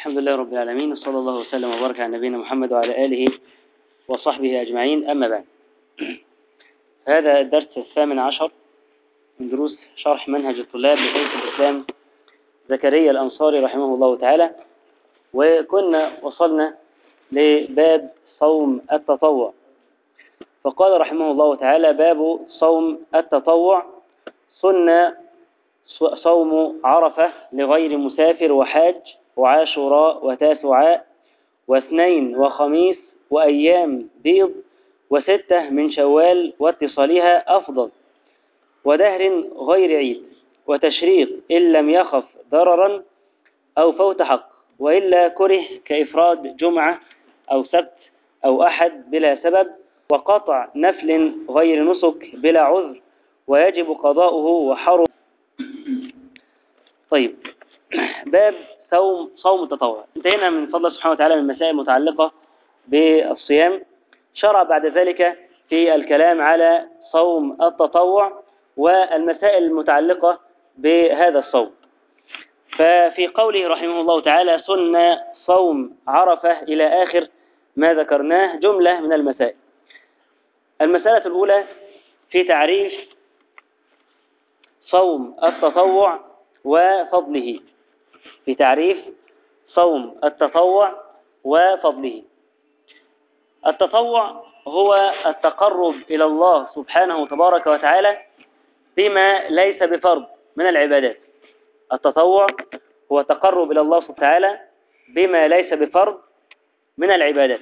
الحمد لله رب العالمين، وصلى الله وسلم وبارك على نبينا محمد وعلى آله وصحبه أجمعين. أما بعد، هذا الدرس 18 من دروس شرح منهج الطلاب لشيخ الإسلام زكريا الأنصاري رحمه الله تعالى، وكنا وصلنا لباب صوم التطوع. فقال رحمه الله تعالى: باب صوم التطوع. سنة صوم عرفة لغير مسافر وحاج، وعاشوراء وتاسعاء واثنين وخميس وأيام بيض وستة من شوال واتصالها أفضل، ودهر غير عيد، وتشريق إن لم يخف ضررا أو فوت حق، وإلا كره كإفراد جمعة أو سبت أو أحد بلا سبب، وقطع نفل غير نسك بلا عذر، ويجب قضاؤه وحرم. طيب، باب صوم التطوع. انتهينا من فضل سبحانه وتعالى من مسائل متعلقة بالصيام. شرع بعد ذلك في الكلام على صوم التطوع والمسائل المتعلقة بهذا الصوم. ففي قوله رحمه الله تعالى: سنة صوم عرفة إلى آخر ما ذكرناه، جملة من المسائل. المسألة الأولى في تعريف صوم التطوع وفضله. في تعريف صوم التطوع وفضله. التطوع هو التقرب إلى الله سبحانه تبارك وتعالى بما ليس بفرض من العبادات. التطوع هو التقرب إلى الله سبحانه وتعالى بما ليس بفرض من العبادات.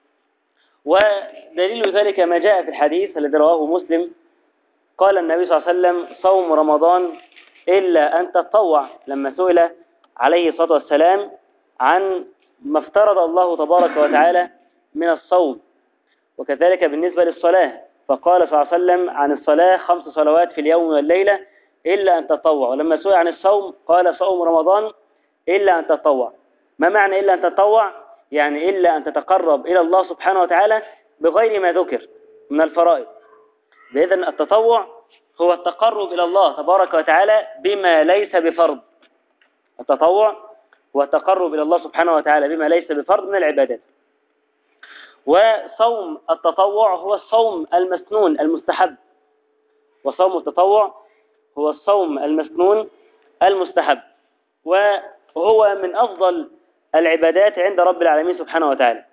ودليل ذلك ما جاء في الحديث الذي رواه مسلم. قال النبي صلى الله عليه وسلم: صوم رمضان إلا أن تتطوع، لما سئل عليه الصلاة والسلام عن ما افترض الله تبارك وتعالى من الصوم، وكذلك بالنسبة للصلاة، فقال صلى الله عليه وسلم عن الصلاة: 5 صلوات في اليوم والليلة إلا أن تتطوع. ولما سئل عن الصوم قال: صوم رمضان إلا أن تتطوع. ما معنى إلا أن تتطوع؟ يعني إلا أن تتقرب إلى الله سبحانه وتعالى بغير ما ذكر من الفرائض. بإذن التطوع هو التقرب إلى الله تبارك وتعالى بما ليس بفرض. التطوع هو التقرب إلى الله سبحانه وتعالى بما ليس بفرض من العبادات. وصوم التطوع هو الصوم المسنون المستحب. وصوم التطوع هو الصوم المسنون المستحب، وهو من أفضل العبادات عند رب العالمين سبحانه وتعالى.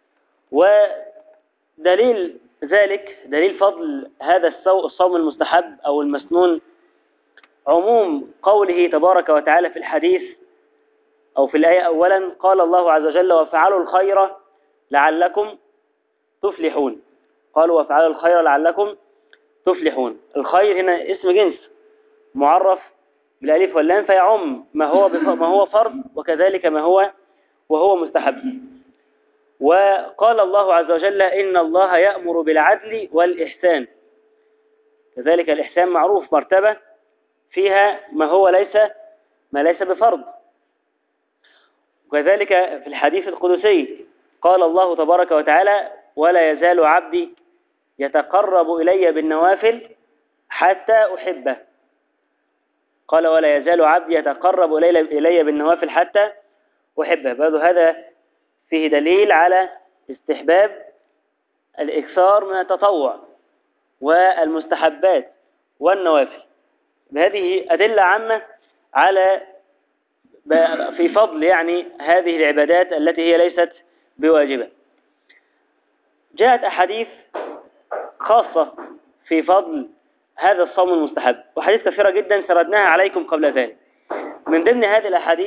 ودليل ذلك، دليل فضل هذا الصوم المستحب أو المسنون، عموم قوله تبارك وتعالى في الحديث أو في الآية. أولا قال الله عز وجل: وفعلوا الخير لعلكم تفلحون. قالوا: وفعلوا الخير لعلكم تفلحون. الخير هنا اسم جنس معرف بالالف واللام، فيعم ما هو فرض، وكذلك ما هو مستحب. وقال الله عز وجل: إن الله يأمر بالعدل والإحسان. كذلك الإحسان معروف، مرتبة فيها ما ليس بفرض. وكذلك في الحديث القدسي قال الله تبارك وتعالى: ولا يزال عبدي يتقرب إلي بالنوافل حتى أحبه. قال: ولا يزال عبدي يتقرب إلي بالنوافل حتى أحبه. هذا فيه دليل على استحباب الإكثار من التطوع والمستحبات والنوافل. هذه أدلة عامة على في فضل هذه العبادات التي هي ليست بواجبة. جاءت أحاديث خاصة في فضل هذا الصوم المستحب، وحديث كثيرة جدا سردناها عليكم قبل ذلك. من ضمن هذه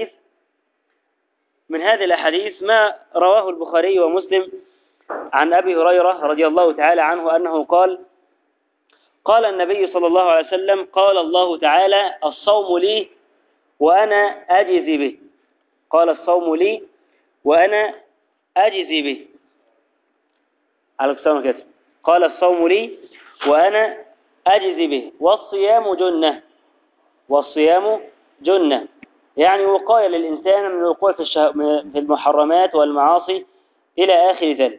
الأحاديث ما رواه البخاري ومسلم عن أبي هريرة رضي الله تعالى عنه أنه قال: قال النبي صلى الله عليه وسلم: قال الله تعالى: الصوم لي وأنا أجزي به. قال: الصوم لي وأنا أجزي به. على السلام كده. قال: الصوم لي وأنا أجزي به، والصيام جنة. والصيام جنة، يعني وقاية للإنسان من الوقوع في المحرمات والمعاصي إلى آخر ذلك.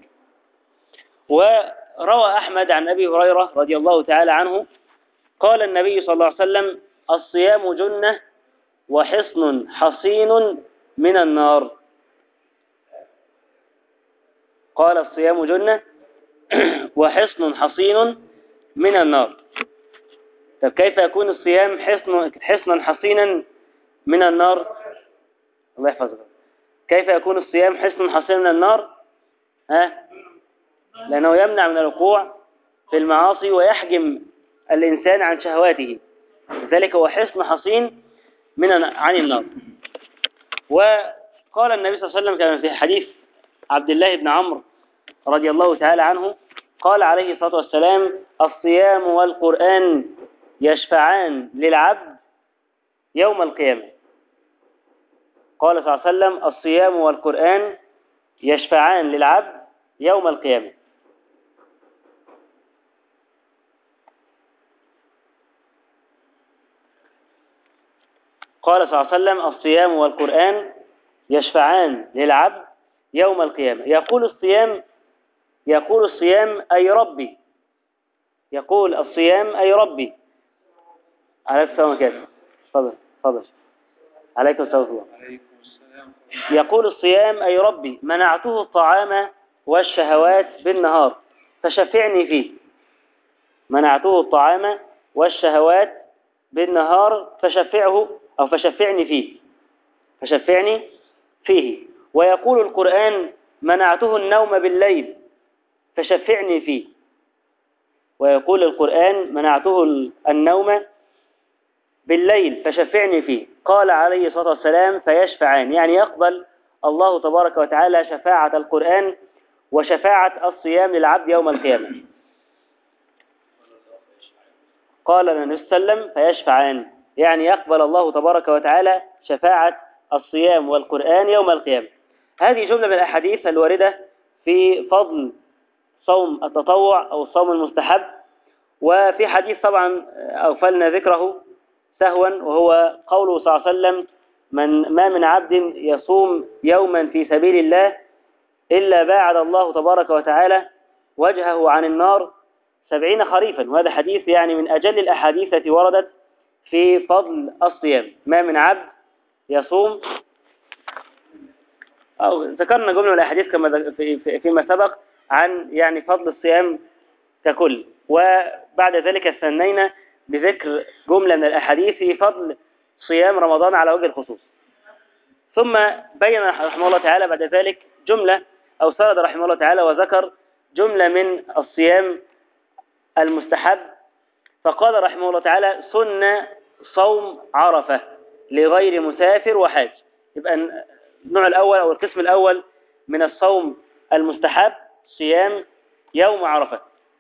وروى أحمد عن أبي هريرة رضي الله تعالى عنه قال النبي صلى الله عليه وسلم: الصيام جنة وحصن حصين من النار. قال الصيام جنة وحصن حصين من النار. طب كيف يكون الصيام حصنا حصينا من النار؟ الله يحفظك. كيف يكون الصيام حصن حصينا من النار؟ لأنه يمنع من الوقوع في المعاصي ويحجم الإنسان عن شهواته، لذلك هو حصن حصين عن النار. وقال النبي صلى الله عليه وسلم كما في حديث عبد الله بن عمرو رضي الله تعالى عنه، قال عليه الصلاة والسلام: الصيام والقرآن يشفعان للعبد يوم القيامة. قال صلى الله عليه وسلم: الصيام والقرآن يشفعان للعبد يوم القيامة. قال صلى الله عليه وسلم: الصيام والقرآن يشفعان للعبد يوم القيامة. يقول الصيام أي ربي، يقول الصيام أي ربي. عليكم السلام عليكم. تفضل. عليكم السلام. يقول الصيام أي ربي منعته الطعام والشهوات بالنهار فشفعني فيه. منعته الطعام والشهوات بالنهار فشفعني فيه. ويقول القرآن: منعته النوم بالليل فشفعني فيه. ويقول القرآن: منعته النوم بالليل فشفعني فيه. قال عليه الصلاة والسلام: فيشفعان، يعني يقبل الله تبارك وتعالى شفاعة القرآن وشفاعة الصيام للعبد يوم القيامة. قال النبي صلى الله عليه وسلم: فيشفعان، يعني يقبل الله تبارك وتعالى شفاعة الصيام والقرآن يوم القيامة. هذه جملة من الأحاديث الواردة في فضل صوم التطوع أو الصوم المستحب. وفي حديث طبعا أغفلنا ذكره سهوا، وهو قوله صلى الله عليه وسلم: ما من عبد يصوم يوما في سبيل الله إلا باعد الله تبارك وتعالى وجهه عن النار 70 خريفا. وهذا حديث يعني من أجل الأحاديث التي وردت في فضل الصيام. ما من عبد يصوم، أو ذكرنا جملة من الأحاديث كما فيما سبق عن يعني فضل الصيام ككل، وبعد ذلك استنينا بذكر جملة من الأحاديث في فضل صيام رمضان على وجه الخصوص. ثم بين رحمه الله تعالى بعد ذلك جملة، أو سرد رحمه الله تعالى وذكر جملة من الصيام المستحب. فقال رحمه الله تعالى: سن صوم عرفة لغير مسافر وحاج. يبقى النوع الأول أو القسم الأول من الصوم المستحب صيام يوم عرفة.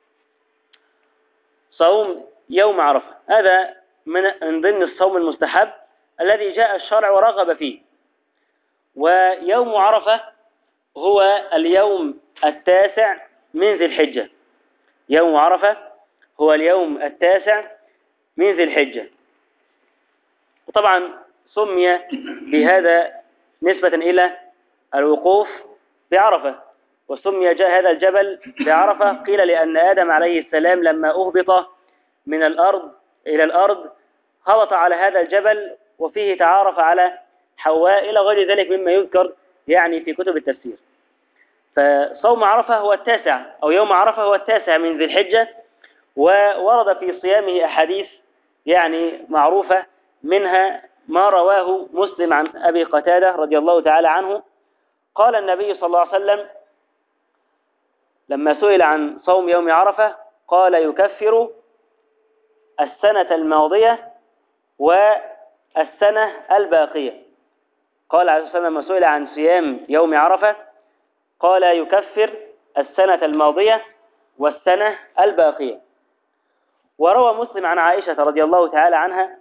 صوم يوم عرفة هذا من ضمن الصوم المستحب الذي جاء الشرع ورغب فيه. ويوم عرفة هو اليوم 9 من ذي الحجة. يوم عرفة هو اليوم 9 من ذي الحجة. وطبعا سمي بهذا نسبة إلى الوقوف بعرفة، وسمي هذا الجبل بعرفة قيل لأن آدم عليه السلام لما أهبط من الأرض إلى الأرض هبط على هذا الجبل، وفيه تعارف على حواء إلى غير ذلك مما يذكر يعني في كتب التفسير. فصوم عرفة هو 9 أو يوم عرفة هو 9 من ذي الحجة. وورد في صيامه أحاديث يعني معروفة، منها ما رواه مسلم عن أبي قتادة رضي الله تعالى عنه قال النبي صلى الله عليه وسلم لما سئل عن صوم يوم عرفة قال: يكفر السنة الماضية والسنة الباقية. قال عليه الصلاة والسلام لما سئل عن صيام يوم عرفة قال: يكفر السنة الماضية والسنة الباقية. وروى مسلم عن عائشة رضي الله تعالى عنها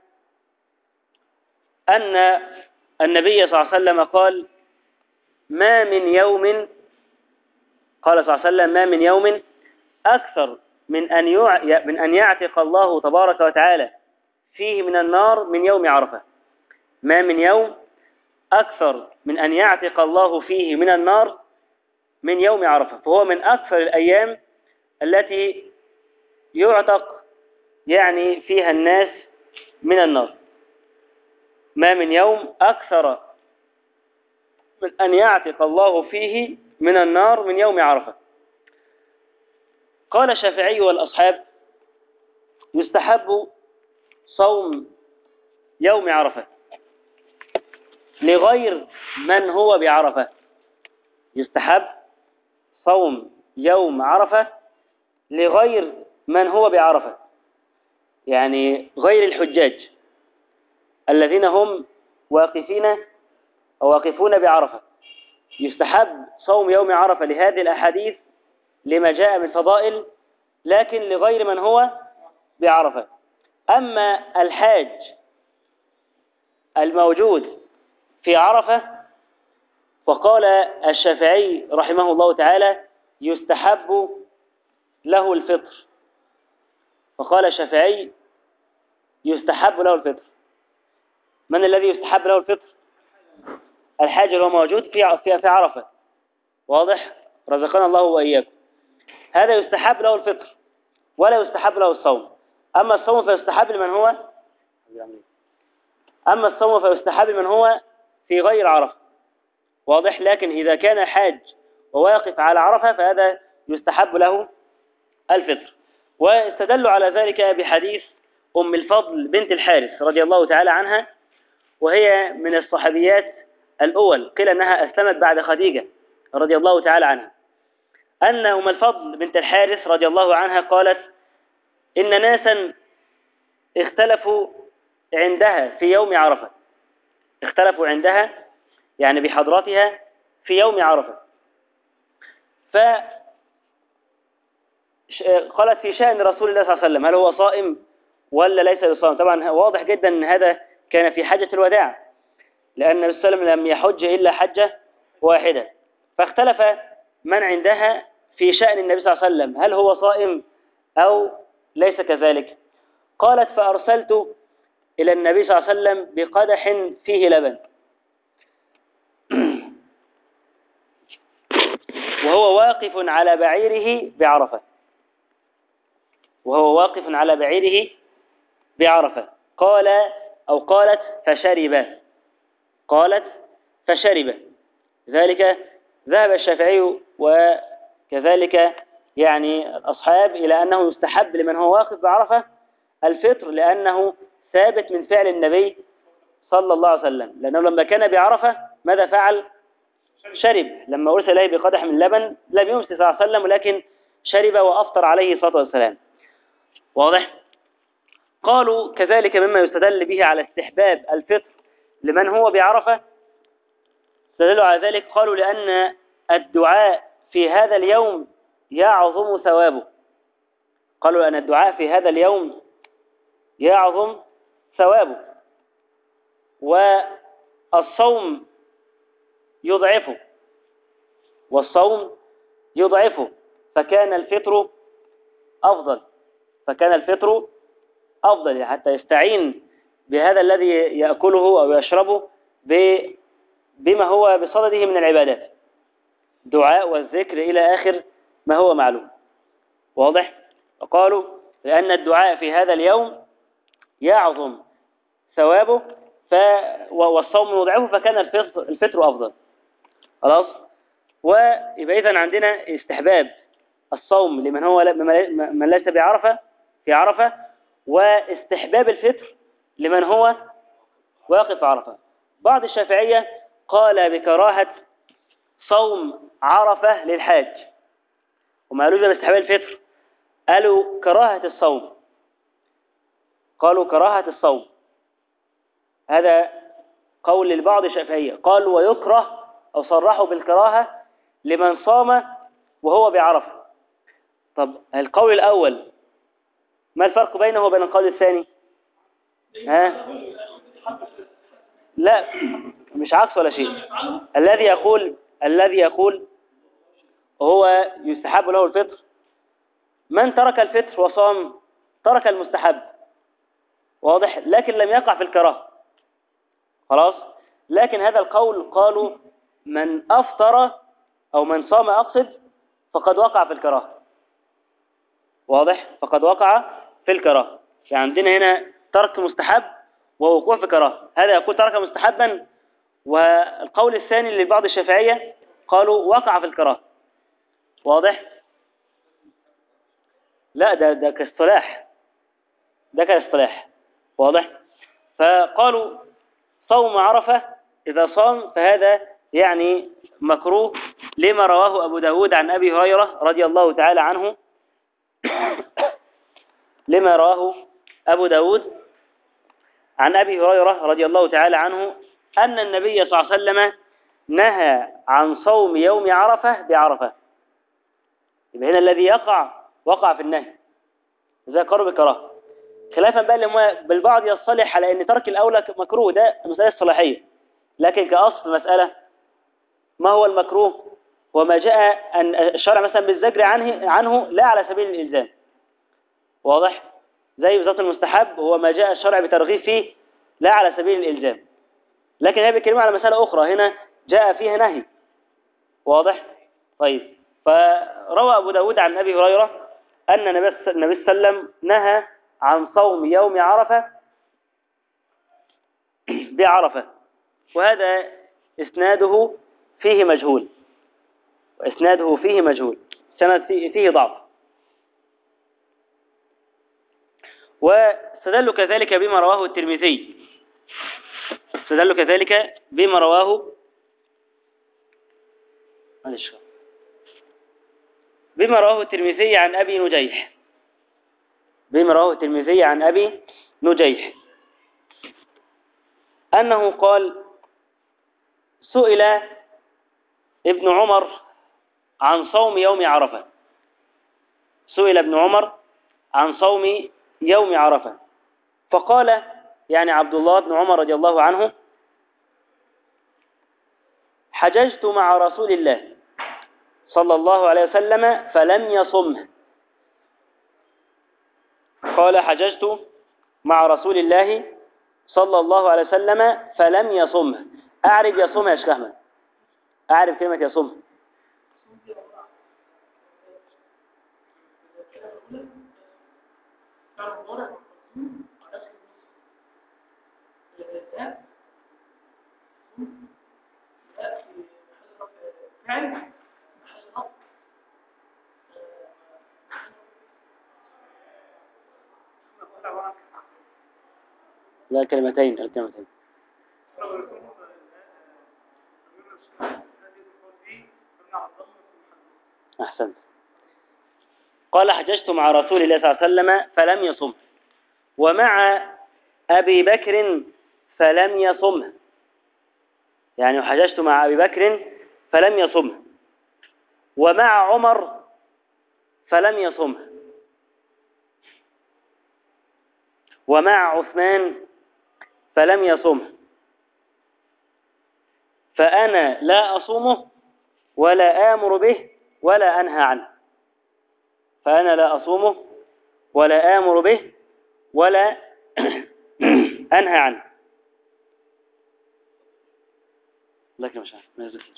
أن النبي صلى الله عليه وسلم قال: ما من يوم، قال صلى الله عليه وسلم: ما من يوم أكثر من أن يعتق الله تبارك وتعالى فيه من النار من يوم عرفة. ما من يوم أكثر من أن يعتق الله فيه من النار من يوم عرفة، فهو من أكثر الأيام التي يعتق يعني فيها الناس من النار. ما من يوم أكثر من أن يعتق الله فيه من النار من يوم عرفة. قال الشافعي والأصحاب يستحب صوم يوم عرفة لغير من هو بعرفة. يستحب صوم يوم عرفة لغير من هو بعرفة، يعني غير الحجاج الذين هم واقفين أو واقفون بعرفة. يستحب صوم يوم عرفة لهذه الأحاديث لما جاء من فضائل، لكن لغير من هو بعرفة. أما الحاج الموجود في عرفة فقال الشافعي رحمه الله تعالى يستحب له الفطر. فقال الشافعي يستحب له الفطر. من الذي يستحب له الفطر؟ الحاج اللي هو موجود في عرفة. واضح؟ رزقنا الله وإياكم. هذا يستحب له الفطر ولا يستحب له الصوم. أما الصوم فيستحب لمن هو في غير عرفة. واضح؟ لكن إذا كان حاج وواقف على عرفة فهذا يستحب له الفطر. واستدلوا على ذلك بحديث أم الفضل بنت الحارث رضي الله تعالى عنها، وهي من الصحابيات الأول، قيل أنها أسلمت بعد خديجة رضي الله تعالى عنها، أن أم الفضل بنت الحارث رضي الله عنها قالت إن ناسا اختلفوا عندها في يوم عرفة. اختلفوا عندها يعني بحضرتها في يوم عرفة. فقالت في شأن رسول الله صلى الله عليه وسلم هل هو صائم ولا ليس بصائم. طبعا واضح جدا أن هذا كان في حجة الوداع، لأن النبي صلى الله عليه وسلم لم يحج إلا حجة واحدة. فاختلف من عندها في شأن النبي صلى الله عليه وسلم هل هو صائم أو ليس كذلك. قالت فأرسلت إلى النبي صلى الله عليه وسلم بقدح فيه لبن وهو واقف على بعيره بعرفة. قال أو قالت فشرب. ذلك ذهب الشافعي وكذلك يعني الأصحاب إلى أنه يستحب لمن هو واقف بعرفة الفطر، لأنه ثابت من فعل النبي صلى الله عليه وسلم، لأنه لما كان بعرفة ماذا فعل؟ شرب. لما أرسل إليه بقدح من لبن لم يمسك صلى الله عليه وسلم، ولكن شرب وأفطر عليه الصلاة والسلام. واضح؟ قالوا كذلك مما يستدل به على استحباب الفطر لمن هو بعرفة، استدلوا على ذلك قالوا لأن الدعاء في هذا اليوم يعظم ثوابه. قالوا أن الدعاء في هذا اليوم يعظم ثوابه، والصوم يضعفه، فكان الفطر أفضل حتى يستعين بهذا الذي يأكله أو يشربه بما هو بصدده من العبادات، دعاء والذكر إلى آخر ما هو معلوم. واضح؟ وقالوا لأن الدعاء في هذا اليوم يعظم ثوابه والصوم يضعفه، فكان الفطر أفضل. خلاص؟ ويبقى إذن عندنا استحباب الصوم لمن هو من ليس في عرفة، واستحباب الفطر لمن هو واقف عرفة. بعض الشافعية قال بكراهة صوم عرفة للحاج، وما قالوش باستحباب الفطر، قالوا كراهة الصوم. هذا قول لبعض الشافعية، قالوا ويكره أو صرحوا بالكراهة لمن صام وهو بعرفة. طب القول الأول ما الفرق بينه وبين القول الثاني؟ لا، مش عكس ولا شيء. الذي يقول هو يستحب له الفطر من ترك الفطر وصام ترك المستحب. واضح؟ لكن لم يقع في الكراهة. خلاص؟ لكن هذا القول قالوا من أفطر أو من صام أقصد فقد وقع في الكراهة. واضح؟ فقد وقع في الكراهة. يعني عندنا هنا ترك مستحب ووقوع في كراهة. هذا يقول ترك مستحبا، والقول الثاني لبعض الشافعية قالوا وقع في الكراهة. واضح؟ لا ده كاصطلاح، ده كاصطلاح. واضح؟ فقالوا صوم عرفة إذا صام فهذا يعني مكروه، لما رواه أبو داود عن أبي هريرة رضي الله تعالى عنه لما رواه أبو داود عن أبي هريرة رضي الله تعالى عنه أن النبي صلى الله عليه وسلم نهى عن صوم يوم عرفة بعرفة. يبقى هنا الذي وقع في النهي زي قرب الكراهة، خلافا بقى لما بالبعض يصطلح على أن ترك الأولى مكروه، ده مسألة صلاحية. لكن كأصل مسألة ما هو المكروه؟ وما جاء أن الشرع مثلا بالزجر عنه لا على سبيل الإلزام. واضح؟ زي بالظبط المستحب هو ما جاء الشرع بترغيب فيه لا على سبيل الإلزام. لكن هي بيتكلموا على مسألة أخرى هنا جاء فيها نهي. واضح؟ طيب، فروى أبو داود عن أبي هريرة أن النبي صلى الله عليه وسلم نهى عن صوم يوم عرفة بعرفة، وهذا إسناده فيه مجهول، وإسناده فيه مجهول، سند فيه ضعف. واستدلوا كذلك بما رواه الترمذي، استدلوا كذلك بما رواه الترمذي عن أبي نجيح، بما رواه الترمذي عن أبي نجيح أنه قال سئل ابن عمر عن صوم يوم عرفة، سئل ابن عمر عن صوم يوم عرفة، فقال يعني عبد الله بن عمر رضي الله عنه حججت مع رسول الله صلى الله عليه وسلم فلم يصمه. قال حججت مع رسول الله صلى الله عليه وسلم فلم يصمه. أعرف يصوم يا شيخ أحمد، أعرف كلمة يصوم. لا كلمتين، الكلمتين. أحسنت. قال حججت مع رسول الله صلى الله عليه وسلم فلم يصم، ومع أبي بكر فلم يصمه، يعني حججت مع أبي بكر فلم يصمه، ومع عمر فلم يصمه، ومع عثمان فلم يصمه، فأنا لا أصومه ولا آمر به ولا أنهى عنه، فأنا لا أصومه ولا آمر به ولا أنهى عنه. لكن مش عارف ما يذكر.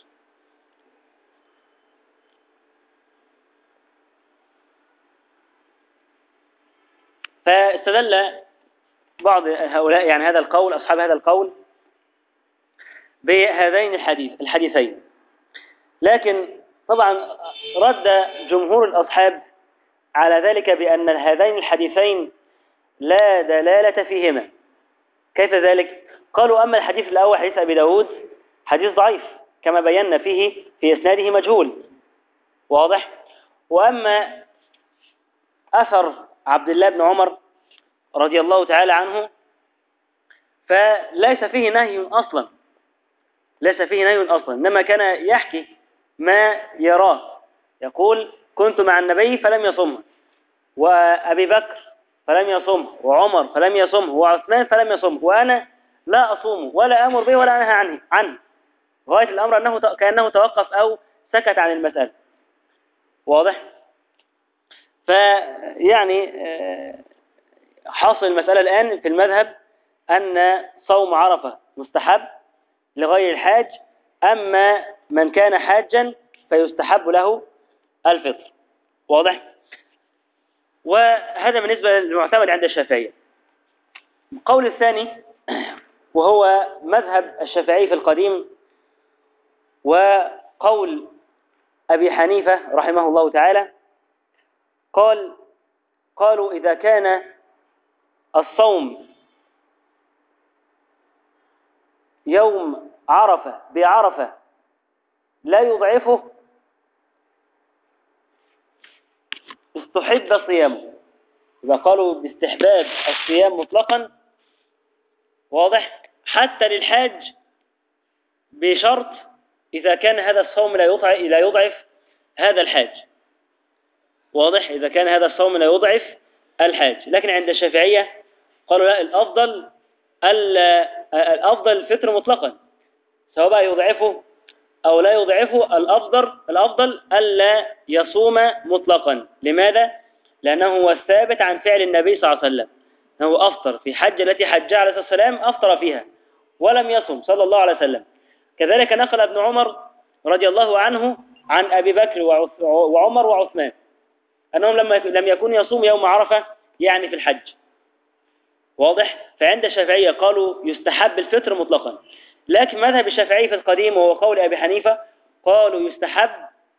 فاستدل بعض هؤلاء يعني هذا القول، أصحاب هذا القول، بهذين الحديثين، لكن طبعا رد جمهور الأصحاب على ذلك بأن هذين الحديثين لا دلالة فيهما. كيف ذلك؟ قالوا أما الحديث الأول حديث أبي داود حديث ضعيف كما بينا فيه في إسناده مجهول. واضح؟ وأما أثر عبد الله بن عمر رضي الله تعالى عنه فليس فيه نهي أصلا، ليس فيه نهي أصلا، إنما كان يحكي ما يراه، يقول كنت مع النبي فلم يصمه، وأبي بكر فلم يصمه، وعمر فلم يصمه، وعثمان فلم يصمه، وأنا لا أصومه ولا أمر به ولا أنهى عنه غاية الأمر أنه كأنه توقف أو سكت عن المسألة. واضح؟ فيعني حاصل المسألة الآن في المذهب أن صوم عرفة مستحب لغير الحاج، أما من كان حاجا فيستحب له الفطر. واضح؟ وهذا بالنسبة للمعتمد عند الشافعية. القول الثاني وهو مذهب الشافعي في القديم، قول أبي حنيفة رحمه الله تعالى، قالوا إذا كان الصوم يوم عرفة بعرفة لا يضعفه استحب صيامه. إذا قالوا باستحباب الصيام مطلقا، واضح، حتى للحاج، بشرط إذا كان هذا الصوم لا يضعف هذا الحاج، واضح، إذا كان هذا الصوم لا يضعف الحاج. لكن عند الشافعية قالوا لا، الأفضل الفطر مطلقا، سواء بقى يضعفه أو لا يضعفه، الأفضل ألا يصوم مطلقا. لماذا؟ لأنه هو الثابت عن فعل النبي صلى الله عليه وسلم، أنه أفطر في حجة التي حجها عليه الصلاة والسلام، أفطر فيها ولم يصم صلى الله عليه وسلم. كذلك نقل ابن عمر رضي الله عنه عن أبي بكر وعمر وعثمان أنهم لم يكونوا يصوم يوم عرفة، يعني في الحج، واضح. فعند الشافعية قالوا يستحب الفطر مطلقا. لكن مذهب الشافعي في القديم وهو قول أبي حنيفة، قالوا يستحب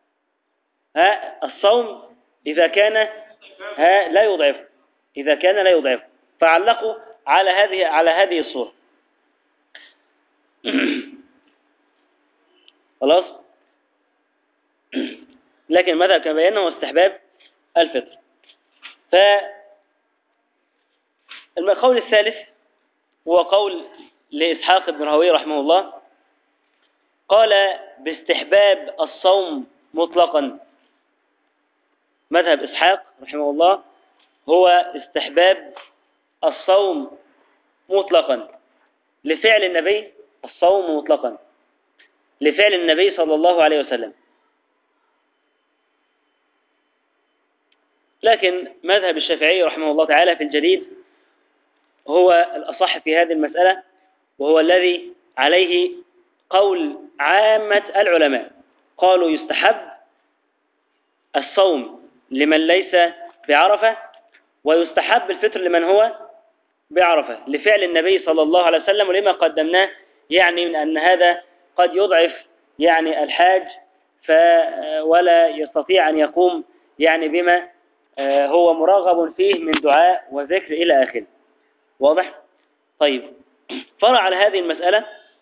الصوم إذا كان لا يضعفه، إذا كان لا يضعفه، فعلقوا على هذه الصورة. خلاص. لكن المذهب كما بينا هو استحباب الفطر. فالقول الثالث هو قول لإسحاق بن راهويه رحمه الله، قال باستحباب الصوم مطلقا. مذهب إسحاق رحمه الله هو استحباب الصوم مطلقا لفعل النبي، الصوم مطلقا لفعل النبي صلى الله عليه وسلم. لكن مذهب الشافعي رحمه الله تعالى في الجديد هو الأصح في هذه المسألة، وهو الذي عليه قول عامة العلماء. قالوا يستحب الصوم لمن ليس بعرفة، ويستحب الفطر لمن هو بعرفة لفعل النبي صلى الله عليه وسلم، ولما قدمناه يعني من أن هذا قد يضعف يعني الحاج ولا يستطيع أن يقوم يعني بما هو مرغب فيه من دعاء وذكر إلى آخره، واضح؟ طيب، فرع على هذه المسألة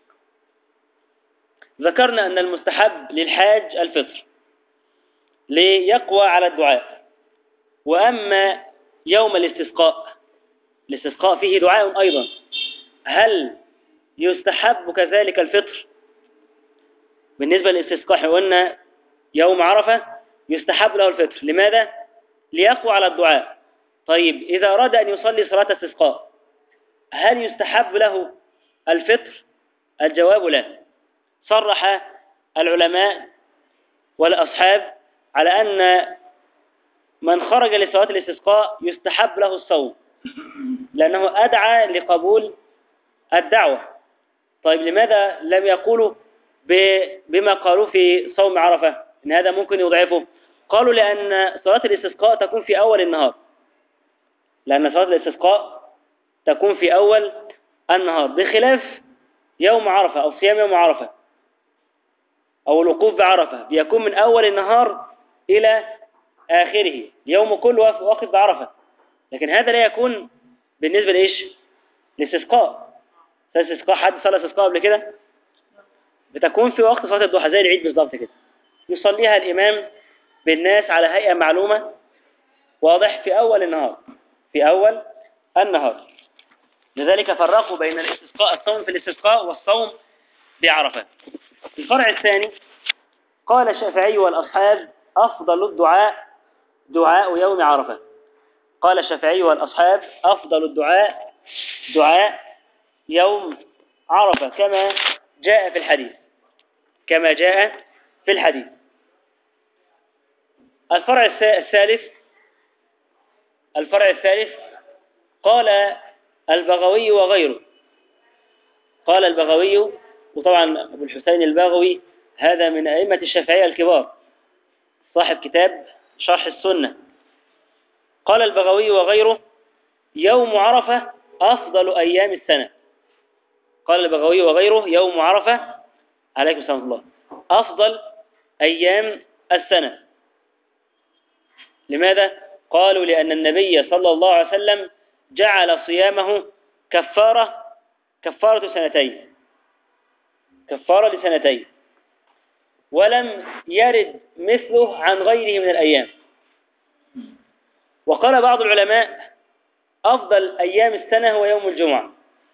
ذكرنا أن المستحب للحاج الفطر ليقوى على الدعاء. وأما يوم الاستسقاء فيه دعاء أيضا، هل يستحب كذلك الفطر؟ بالنسبة للاستسقاء قلنا يوم عرفة يستحب له الفطر. لماذا؟ ليقوى على الدعاء. طيب، إذا أراد أن يصلي صلاة استسقاء هل يستحب له الفطر؟ الجواب لا. صرح العلماء والأصحاب على أن من خرج لصلاة الاستسقاء يستحب له الصوم، لأنه أدعى لقبول الدعوة. طيب، لماذا لم يقولوا بما قالوا في صوم عرفة إن هذا ممكن يضعفه؟ قالوا لأن صلاة الاستسقاء تكون في أول النهار، لأن صلاة الاستسقاء تكون في أول النهار، بخلاف يوم عرفة أو صيام يوم عرفة أو الوقوف بعرفة بيكون من أول النهار إلى آخره، يوم كل واقف بعرفة. لكن هذا لا يكون بالنسبة لإيش؟ الاستسقاء. الاستسقاء، حد صلى استسقاء قبل كده؟ بتكون في وقت صلاة الضحى زي العيد بالظبط كده، يصليها الإمام بالناس على هيئة معلومة، واضح، في أول النهار، في أول النهار. لذلك فرقوا بين الاستسقاء، الصوم في الاستسقاء والصوم بعرفة. الفرع الثاني، قال الشافعي والأصحاب أفضل الدعاء دعاء يوم عرفة. قال الشافعي والأصحاب أفضل الدعاء دعاء يوم عرفة، كما جاء في الحديث، كما جاء في الحديث. الفرع الثالث قال البغوي وغيره. قال البغوي، وطبعا أبو الحسين البغوي هذا من أئمة الشافعية الكبار، صاحب كتاب شرح السنة. قال البغوي وغيره يوم عرفة أفضل أيام السنة. قال البغوي وغيره يوم عرفة، عليكم السلام الله، أفضل أيام السنة. لماذا؟ قالوا لأن النبي صلى الله عليه وسلم جعل صيامه كفارة سنتين، كفارة لسنتين، ولم يرد مثله عن غيره من الأيام. وقال بعض العلماء أفضل أيام السنة هو يوم الجمعة،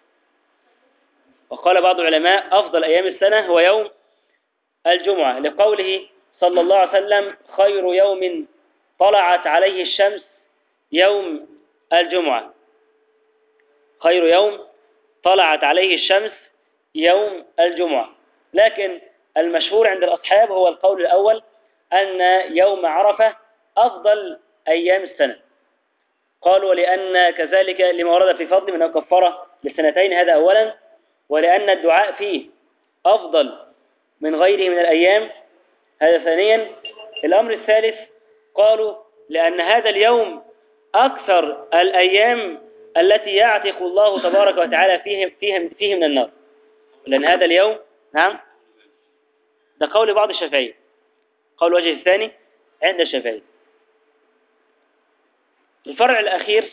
وقال بعض العلماء أفضل أيام السنة هو يوم الجمعة، لقوله صلى الله عليه وسلم خير يوم طلعت عليه الشمس يوم الجمعة، خير يوم طلعت عليه الشمس يوم الجمعة. لكن المشهور عند الأصحاب هو القول الأول، أن يوم عرفة أفضل أيام السنة. قالوا لأن كذلك لما ورد في فضل من كفارة للسنتين، هذا أولا، ولأن الدعاء فيه أفضل من غيره من الأيام، هذا ثانيا. الأمر الثالث قالوا لأن هذا اليوم أكثر الأيام التي يعتق الله تبارك وتعالى فيه من النار، لأن هذا اليوم، نعم، ده قول بعض الشافعية، قول الوجه الثاني عند الشافعية. الفرع الأخير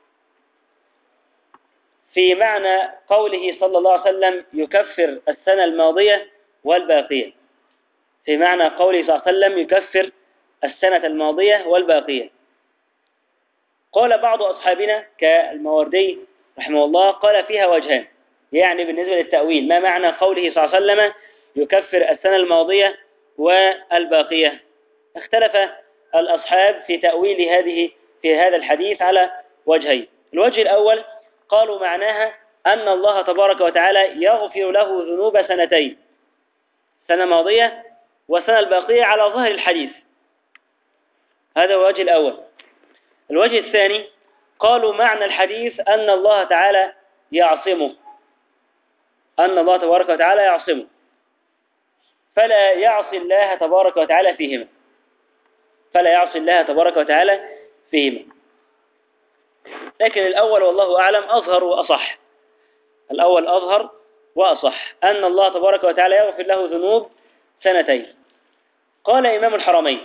في معنى قوله صلى الله عليه وسلم يكفر السنة الماضية والباقية، في معنى قوله صلى الله عليه وسلم يكفر السنة الماضية والباقية. قال بعض أصحابنا كالماوردي رحمه الله قال فيها وجهان، يعني بالنسبة للتأويل ما معنى قوله صلى الله عليه وسلم يكفر السنة الماضية والباقية. اختلف الأصحاب في تأويل في هذا الحديث على وجهين. الوجه الأول قالوا معناها أن الله تبارك وتعالى يغفر له ذنوب سنتين، سنة ماضية وسنة الباقية، على ظهر الحديث. هذا هو الوجه الأول. الوجه الثاني قالوا معنى الحديث أن الله تعالى يعصمه، أن الله تبارك وتعالى يعصمه، فلا يعصي الله تبارك وتعالى فيهما، فلا يعصي الله تبارك وتعالى فيهما. لكن الأول والله أعلم أظهر وأصح، الأول أظهر وأصح، أن الله تبارك وتعالى يغفر له ذنوب سنتين. قال إمام الحرمين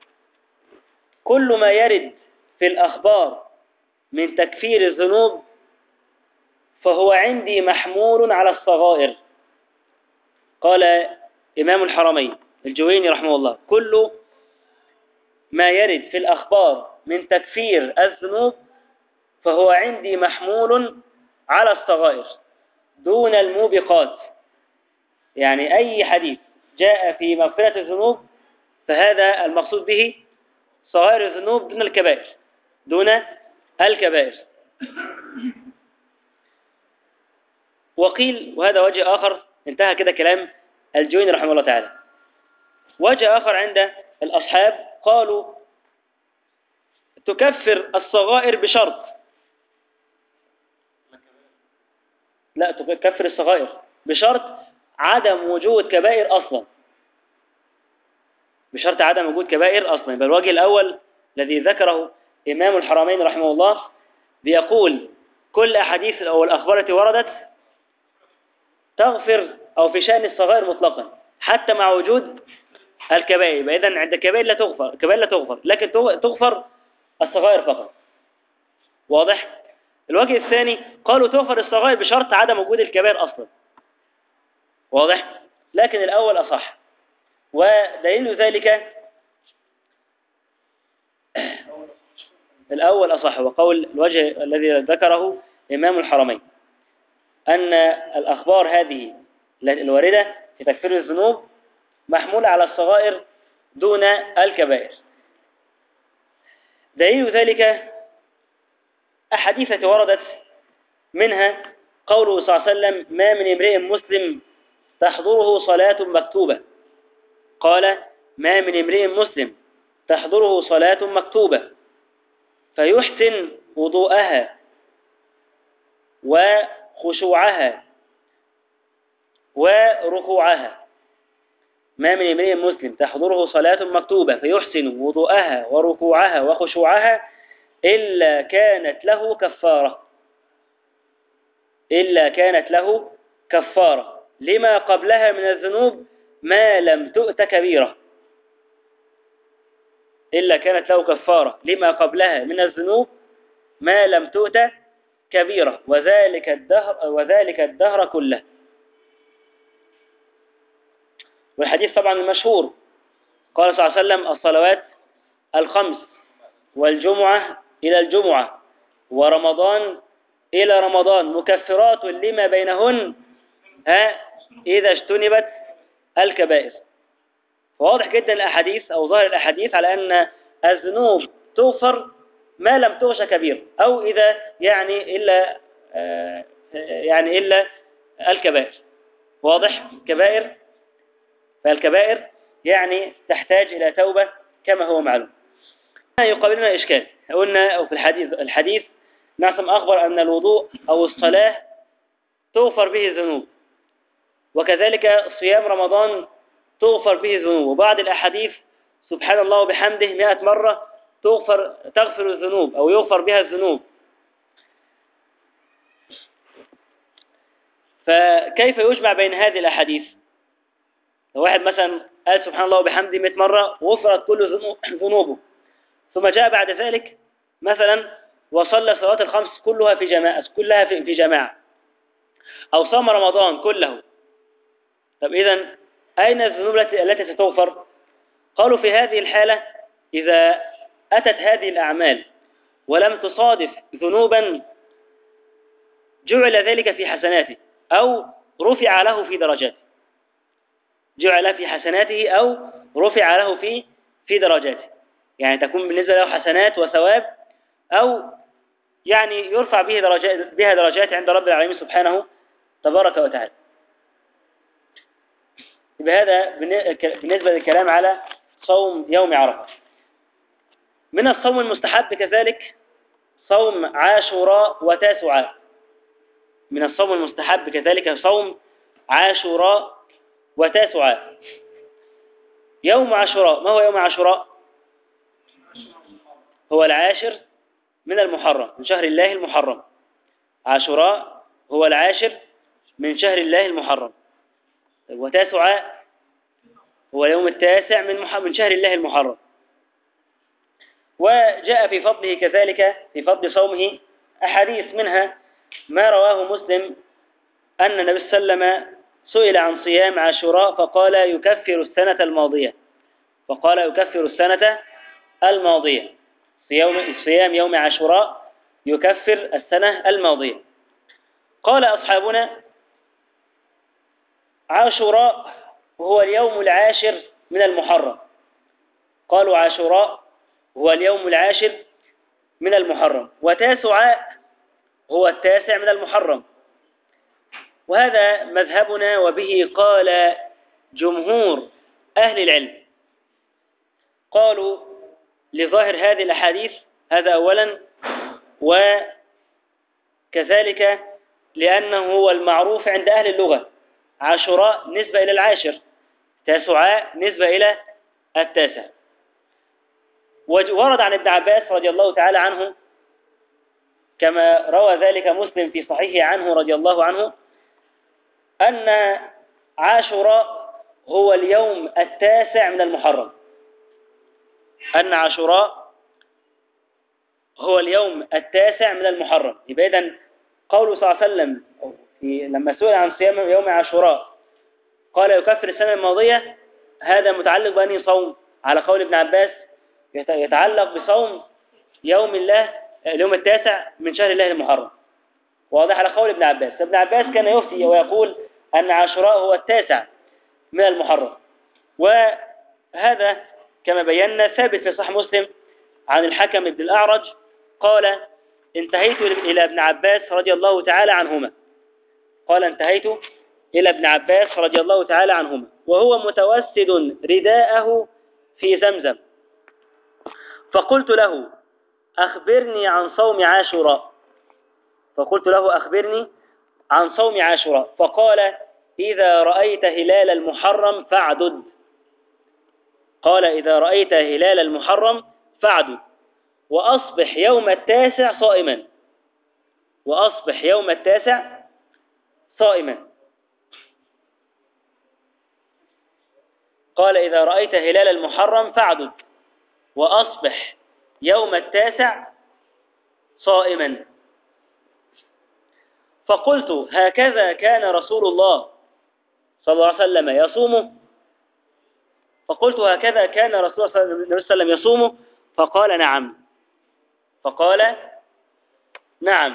كل ما يرد في الأخبار من تكفير الذنوب فهو عندي محمول على الصغائر. قال إمام الحرمين الجويني رحمه الله كل ما يرد في الأخبار من تكفير الذنوب فهو عندي محمول على الصغائر دون الموبقات، يعني أي حديث جاء في مغفرة الذنوب فهذا المقصود به صغائر الذنوب دون الكبائر، دون الكبائر. وقيل، وهذا وجه آخر، انتهى كده كلام الجويني رحمه الله تعالى. وجه آخر عند الأصحاب قالوا تكفر الصغائر بشرط، لا تكفر الصغائر بشرط عدم وجود كبائر أصلا، بشرط عدم وجود كبائر أصلا. بل الوجه الأول الذي ذكره إمام الحرمين رحمه الله بيقول كل أحاديث أو الأخبار التي وردت تغفر أو في شأن الصغائر مطلقا حتى مع وجود الكبائر. إذن عند الكبائر لا تغفر، الكبائر لا تغفر، لكن تغفر الصغائر فقط. واضح؟ الوجه الثاني قالوا تغفر الصغائر بشرط عدم وجود الكبائر أصلا. واضح؟ لكن الأول أصح، ودليل ذلك الأول أصح، وقول الوجه الذي ذكره إمام الحرمين أن الأخبار هذه الواردة في تكفير الذنوب محمولة على الصغائر دون الكبائر. دليل ذلك أحاديث وردت منها قوله صلى الله عليه وسلم ما من امرئ مسلم تحضره صلاة مكتوبة، قال ما من امرئ مسلم تحضره صلاة مكتوبة فيحسن وضوءها وخشوعها وركوعها، ما من امرئ مسلم تحضره صلاة مكتوبة فيحسن وضوءها وركوعها وخشوعها إلا كانت له كفارة، إلا كانت له كفارة لما قبلها من الذنوب ما لم تؤت كبيرة. إلا كانت له كفارة لما قبلها من الذنوب ما لم تؤت كبيرة وذلك الدهر كله. والحديث طبعا المشهور قال صلى الله عليه وسلم: الصلوات الخمس والجمعة إلى الجمعة ورمضان إلى رمضان مكفرات لما بينهن إذا اجتنبت الكبائر. واضح جدا الأحاديث أو ظاهر الأحاديث على أن الذنوب تغفر ما لم تغش كبير، أو إذا يعني إلا الكبائر. واضح؟ كبائر، فالكبائر يعني تحتاج إلى توبة كما هو معلوم. يقابلنا إشكال، قلنا أو في الحديث نعم أخبر أن الوضوء أو الصلاة تغفر به الذنوب، وكذلك صيام رمضان تغفر به الذنوب، وبعض الأحاديث سبحان الله وبحمده 100 مرة تغفر الذنوب أو يغفر بها الذنوب. فكيف يجمع بين هذه الأحاديث؟ لو واحد مثلا قال سبحان الله وبحمده 100 مرة غفرت كل ذنوبه، ثم جاء بعد ذلك مثلا وصلى صلاة الخمس كلها في جماعة، أو صام رمضان كله، طب إذن أين الذنوب التي ستغفر؟ قالوا في هذه الحالة إذا أتت هذه الأعمال ولم تصادف ذنوبا جعل ذلك في حسناته أو رفع له في درجاته، جعل في حسناته أو رفع له في درجاته، يعني تكون بالنسبة له حسنات وثواب، أو يعني يرفع بها درجات عند رب العالمين سبحانه تبارك وتعالى. بهذا بالنسبة للكلام على صوم يوم عرفة. من الصوم المستحب كذلك صوم عاشوراء وتاسوعاء. من الصوم المستحب كذلك صوم عاشوراء وتاسوعاء. يوم عاشوراء، ما هو يوم عاشوراء؟ هو العاشر من المحرم، من شهر الله المحرم. عاشوراء هو العاشر من شهر الله المحرم، وتاسوعاء هو يوم التاسع من شهر الله المحرم. وجاء في فضله كذلك في فضل صومه أحاديث، منها ما رواه مسلم أن النبي صلى الله عليه وسلم سئل عن صيام عاشوراء فقال يكفر السنة الماضية، صيام يوم عاشوراء يكفر السنة الماضية. قال أصحابنا عاشوراء هو اليوم العاشر من المحرم، قالوا عاشوراء هو اليوم العاشر من المحرم، وتاسوعاء هو التاسع من المحرم. وهذا مذهبنا، وبه قال جمهور أهل العلم. قالوا لظاهر هذه الأحاديث، هذا أولا، وكذلك لأنه هو المعروف عند أهل اللغة، عاشوراء نسبة إلى العاشر، تاسوعاء نسبة إلى التاسع. ورد عن ابن عباس رضي الله تعالى عنه كما روى ذلك مسلم في صحيحه عنه رضي الله عنه أن عاشوراء هو اليوم التاسع من المحرم، أن عاشوراء هو اليوم التاسع من المحرم. يبقى إذن قوله صلى الله عليه وسلم لما سئل عن صيام يوم عاشوراء قال يكفر السنة الماضية، هذا متعلق بأني صوم على قول ابن عباس، يتعلق بصوم اليوم التاسع من شهر الله المحرم. واضح على قول ابن عباس. ابن عباس كان يفتي ويقول أن عاشوراء هو التاسع من المحرم، وهذا كما بينا ثابت في صحيح مسلم عن الحكم بن الأعرج قال انتهيت إلى ابن عباس رضي الله تعالى عنهما، وهو متوسد رداءه في زمزم، فقلت له أخبرني عن صوم عاشوراء، فقال إذا رأيت هلال المحرم فاعدد، وأصبح يوم التاسع صائما. قال إذا رأيت هلال المحرم فاعدد، وأصبح يوم التاسع صائما. فقلت هكذا كان رسول الله صلى الله عليه وسلم يصوم؟ فقلت هكذا كان رسول الله صلى الله عليه وسلم يصوم؟ فقال نعم. فقال نعم.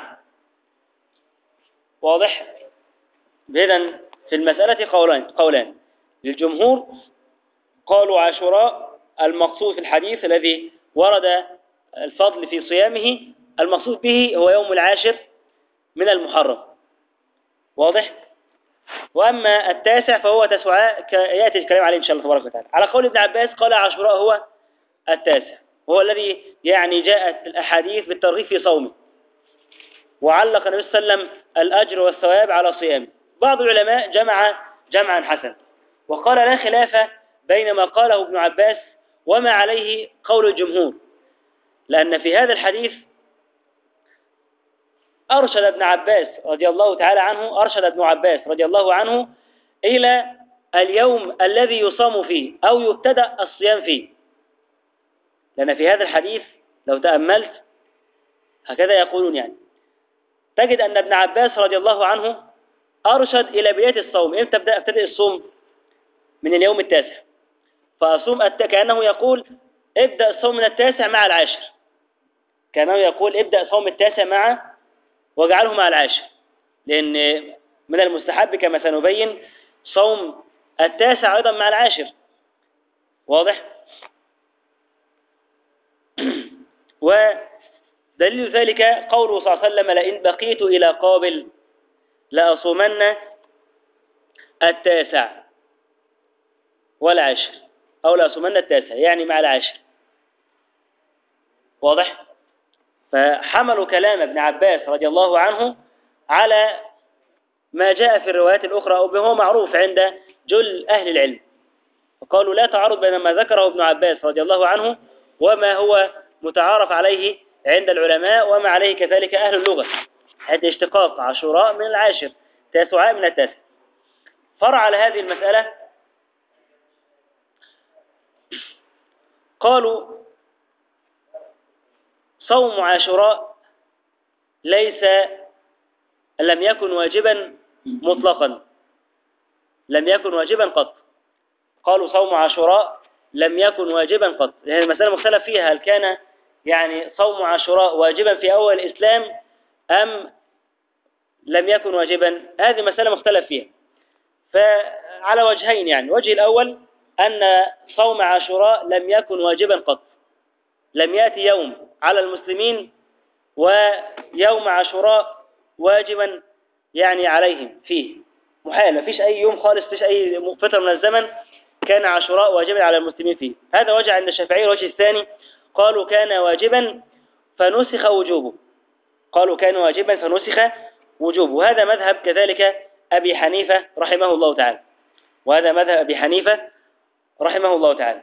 واضح؟ إذن في المسألة قولان للجمهور. قالوا عاشوراء المقصود في الحديث الذي ورد الفضل في صيامه المقصود به هو يوم العاشر من المحرم. واضح؟ وأما التاسع فهو تسعاء يأتي الكلام عليه إن شاء الله تبارك وتعالى. على قول ابن عباس قال عاشوراء هو التاسع، هو الذي يعني جاءت الأحاديث بالترغيب في صومه، وعلق النبي صلى الله عليه وسلم الأجر والثواب على صيامه. بعض العلماء جمعا حسن وقال لا خلاف بين ما قاله ابن عباس وما عليه قول الجمهور، لأن في هذا الحديث أرشد ابن عباس رضي الله عنه إلى اليوم الذي يصام فيه أو يبتدأ الصيام فيه. لأن في هذا الحديث لو تأملت هكذا يقولون يعني تجد أن ابن عباس رضي الله عنه أرشد إلى بداية الصوم. إمتى أبتدئ الصوم؟ من اليوم التاسع. فأصوم كأنه يقول ابدأ الصوم من التاسع مع العاشر، كأنه يقول ابدأ صوم التاسع واجعله مع العاشر، لأن من المستحب كما سنبين صوم التاسع أيضا مع العاشر. واضح؟ ودليل ذلك قوله صلى الله عليه وسلم لئن بقيت إلى قابل لأصومن التاسع والعاشر، أو لأصومن التاسع يعني مع العاشر. واضح؟ فحملوا كلام ابن عباس رضي الله عنه على ما جاء في الروايات الأخرى وهو معروف عند جل أهل العلم، وقالوا لا تعارض بين ما ذكره ابن عباس رضي الله عنه وما هو متعارف عليه عند العلماء وما عليه كذلك أهل اللغة، عند اشتقاق عاشوراء من العاشر، تاسعاء من التاسع. فرع على هذه المسألة قالوا صوم عاشوراء لم يكن واجبا مطلقا، لم يكن واجبا قط. قالوا صوم عاشوراء لم يكن واجبا قط. يعني المسألة مختلف فيها، هل كان يعني صوم عاشوراء واجبا في أول الإسلام أم لم يكن واجبا؟ هذه مسألة مختلف فيها. فعلى وجهين، يعني الوجه الأول أن صوم عاشوراء لم يكن واجبا قط، لم يأتي يوم على المسلمين ويوم عاشوراء واجبا يعني عليهم فيه، محال، ما فيش أي يوم خالص، فيش أي فترة من الزمن كان عاشوراء واجبا على المسلمين فيه. هذا وجه عند الشافعي. الوجه الثاني قالوا كان واجبا فنسخ وجوبه، قالوا كان واجبا فنسخ وجوبه. وهذا مذهب كذلك أبي حنيفة رحمه الله تعالى، وهذا مذهب أبي حنيفة رحمه الله تعالى.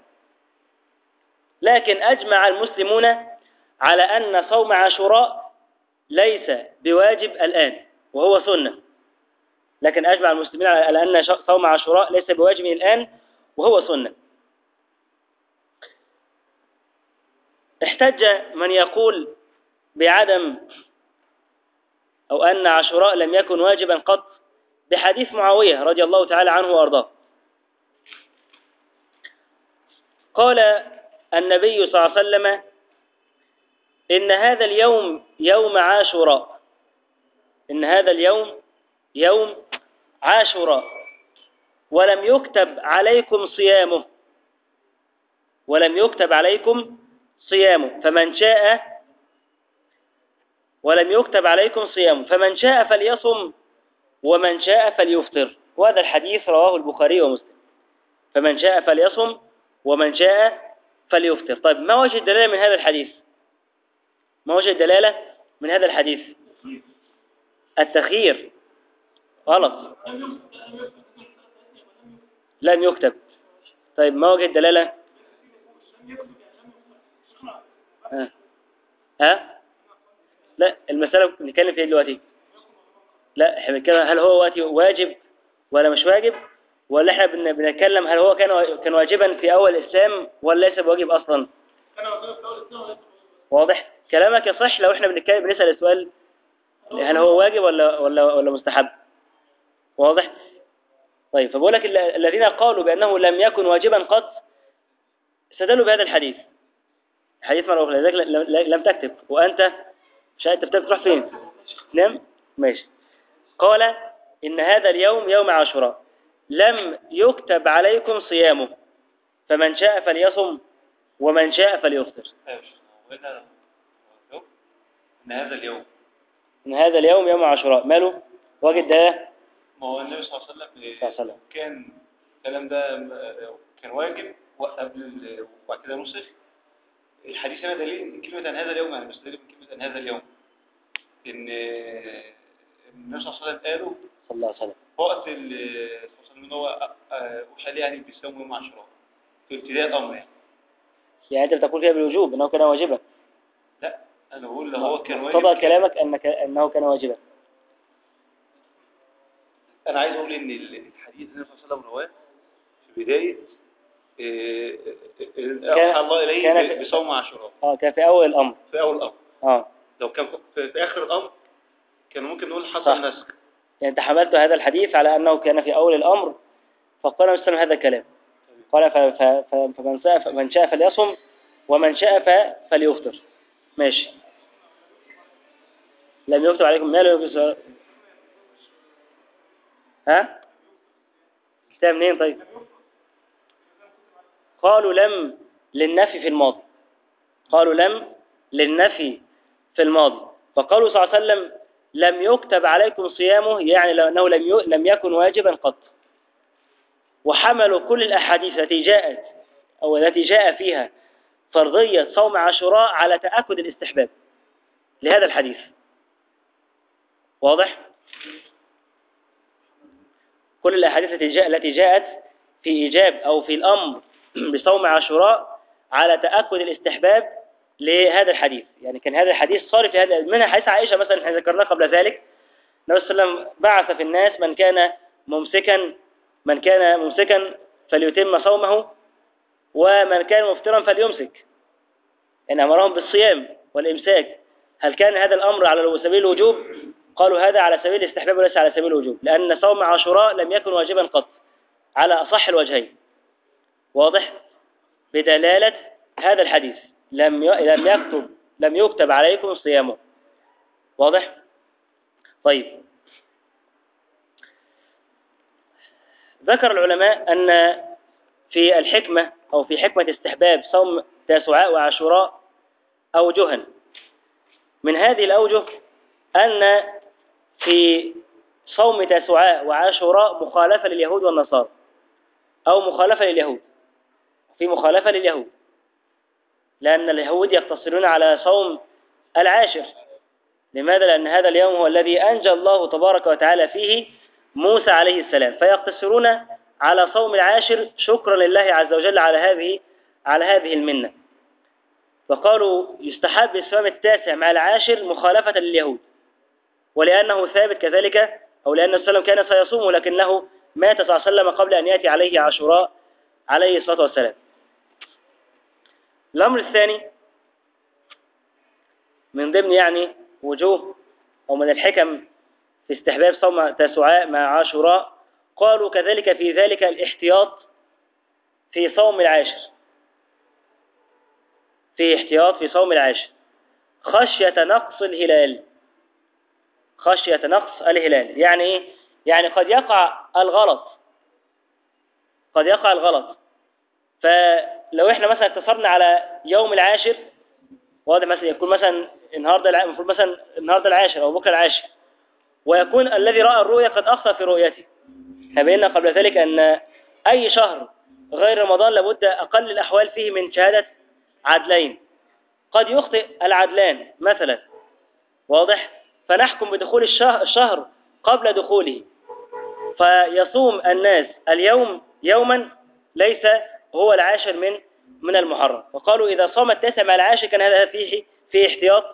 لكن أجمع المسلمون على أن صوم عاشوراء ليس بواجب الآن وهو سنة، لكن أجمع المسلمين على أن صوم عاشوراء ليس بواجب الآن وهو سنة. احتج من يقول بعدم أو أن عاشوراء لم يكن واجبا قط بحديث معاوية رضي الله تعالى عنه وأرضاه. قال النبي صلى الله عليه وسلم إن هذا اليوم يوم عاشوراء، إن هذا اليوم يوم عاشوراء ولم يكتب عليكم صيامه، ولم يكتب عليكم صيامه فمن شاء، ولم يكتب عليكم صيامه فمن شاء فليصم ومن شاء فليفطر. وهذا الحديث رواه البخاري ومسلم، فمن شاء فليصم ومن شاء فليفطر. طيب ما وجه الدلالة من هذا الحديث؟ ما وجه الدلالة من هذا الحديث؟ التخيير. غلط، لم يكتب. طيب ما وجه الدلالة؟ ها؟ لا، المسألة بنتكلم فيها دلوقتي. لا، احنا بنتكلم هل هو واجب ولا مش واجب، ولا احنا بنتكلم هل هو كان واجبا في أول الإسلام ولا ليس بواجب أصلا؟ واضح كلامك يصح لو احنا بنسأل السؤال هل هو واجب ولا مستحب. واضح. طيب فبقول لك الذين قالوا بأنه لم يكن واجبا قط استدلوا بهذا الحديث. حديث مرة أخرى لذلك لم تكتب وأنت مش أنت بتكتب تروح فين؟ نعم ماشي. قال إن هذا اليوم يوم عاشوراء لم يكتب عليكم صيامه فمن شاء فليصم ومن شاء فليفطر. إن هذا اليوم يوم عاشوراء ماله وجد ده. ما هو النبي صلى الله عليه وسلم كان الكلام ده كان واجب وقبل وبعد كده نسخ. الحديث هنا دليل من كلمة عن هذا اليوم، يعني مستدل من كلمة عن هذا اليوم إن النبي صلى الله عليه وسلم قالوا صلى الله عليه وسلم وقت ان هو وحال يعني بيسموا يوم عاشوراء في ابتداء الامر يعني انت بتقول فيها بالوجوب انه كان واجبا. لا انا بقول له هو كان واجب. طبعا كلامك انه كان واجبا. انا عايز اقول ان الحديث النبي صلى الله عليه وسلم رواه في بدايه اوحى الله اليه بصوم عاشوراء. كان في اول الامر. في اول الامر. لو كان في اخر الامر كان ممكن نقول حصل نسخ. يعني انت حملت هذا الحديث على انه كان في اول الامر فقال النبي صلى الله عليه وسلم هذا الكلام. قال فمن شاء فليصم ومن شاء فليفطر. ماشي. لم يكتب عليكم ماله يكتب. ها انت منين طيب؟ قالوا لم للنفي في الماضي. قالوا لم للنفي في الماضي فقالوا صلى الله عليه وسلم لم يكتب عليكم صيامه يعني لأنه لم يكن واجبا قط. وحملوا كل الأحاديث التي جاءت أو التي جاء فيها فرضية صوم عاشوراء على تأكد الاستحباب لهذا الحديث. واضح؟ كل الأحاديث التي جاءت في إيجاب أو في الأمر بصوم عاشوراء على تأكد الاستحباب لهذا الحديث. يعني كان هذا الحديث صارف لهذا منها حديث عائشة مثلا احنا ذكرناه قبل ذلك. النبي صلى الله عليه وسلم بعث في الناس من كان ممسكا فليتم صومه ومن كان مفطرا فليمسك. يعني أمرهم بالصيام والإمساك. هل كان هذا الأمر على سبيل الوجوب؟ قالوا هذا على سبيل الاستحباب وليس على سبيل الوجوب لأن صوم عاشوراء لم يكن واجبا قط على أصح الوجهين. واضح؟ بدلالة هذا الحديث لم يكتب عليكم صيامه. واضح؟ طيب ذكر العلماء أن في الحكمة أو في حكمة استحباب صوم تاسوعاء وعاشوراء أوجها. من هذه الأوجه أن في صوم تاسوعاء وعاشوراء مخالفة لليهود والنصارى أو مخالفة لليهود. في مخالفة لليهود لأن اليهود يقتصرون على صوم العاشر. لماذا؟ لأن هذا اليوم هو الذي أنجى الله تبارك وتعالى فيه موسى عليه السلام فيقتصرون على صوم العاشر شكرا لله عز وجل على هذه المنة. فقالوا يستحب الصيام التاسع مع العاشر مخالفة لليهود ولأنه ثابت كذلك أو لأن النبي صلى الله عليه وسلم كان سيصوم لكنه مات صلى الله عليه وسلم قبل أن يأتي عليه عاشوراء عليه الصلاة والسلام. الأمر الثاني من ضمن يعني وجوه أو من الحكم في استحباب صوم تاسوعاء مع عاشوراء قالوا كذلك في ذلك الاحتياط في صوم العاشر. في احتياط في صوم العاشر خشية نقص الهلال. خشية نقص الهلال يعني إيه؟ يعني قد يقع الغلط. فلو احنا مثلا اقتصرنا على يوم العاشر واضح مثلا يكون مثلا المفروض مثلا النهارده العاشر او بكره العاشر ويكون الذي رأى الرؤيا قد أخطأ في رؤيته. بينا قبل ذلك أن أي شهر غير رمضان لابد أقل الأحوال فيه من شهادة عدلين. قد يخطئ العدلان مثلا واضح فنحكم بدخول الشهر قبل دخوله فيصوم الناس اليوم يوما ليس هو العاشر من المحرم. وقالوا إذا صام التاسع مع العاشر كان هذا فيه احتياط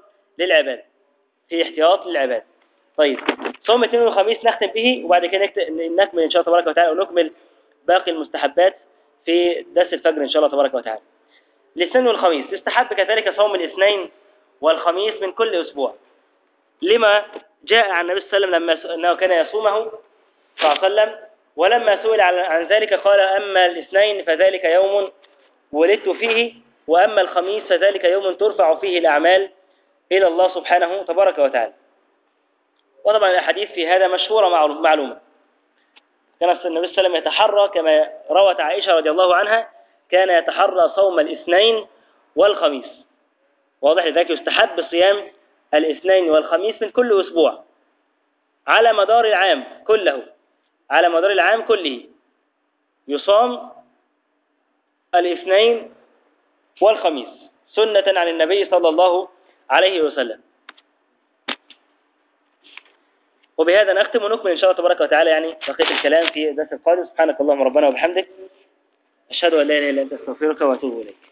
للعباد. طيب صوم الاثنين والخميس نختم به وبعد كده نكمل إن شاء الله تبارك وتعالى ونكمل باقي المستحبات في درس الفجر إن شاء الله تبارك وتعالى. الاثنين والخميس. يستحب كذلك صوم الاثنين والخميس من كل أسبوع، لما جاء عن النبي صلى الله عليه وسلم أنه كان يصومه صلى الله عليه وسلم، ولما سئل عن ذلك قال: أما الاثنين فذلك يوم ولدت فيه، وأما الخميس فذلك يوم ترفع فيه الأعمال إلى الله سبحانه تبارك وتعالى. وطبعا الأحاديث في هذا مشهورة معلومة. كان النبي صلى الله عليه وسلم يتحرى كما روت عائشة رضي الله عنها، كان يتحرى صوم الاثنين والخميس. واضح؟ لذلك يستحب صيام الاثنين والخميس من كل أسبوع على مدار العام كله، على مدار العام كله يصام الاثنين والخميس سنة عن النبي صلى الله عليه وسلم. وبهذا نختم ونكمل إن شاء الله تبارك وتعالى يعني بقية الكلام في الدرس القادم. سبحانك اللهم ربنا وبحمدك، أشهد أن لا إله إلا أنت، أستغفرك وأتوب إليك.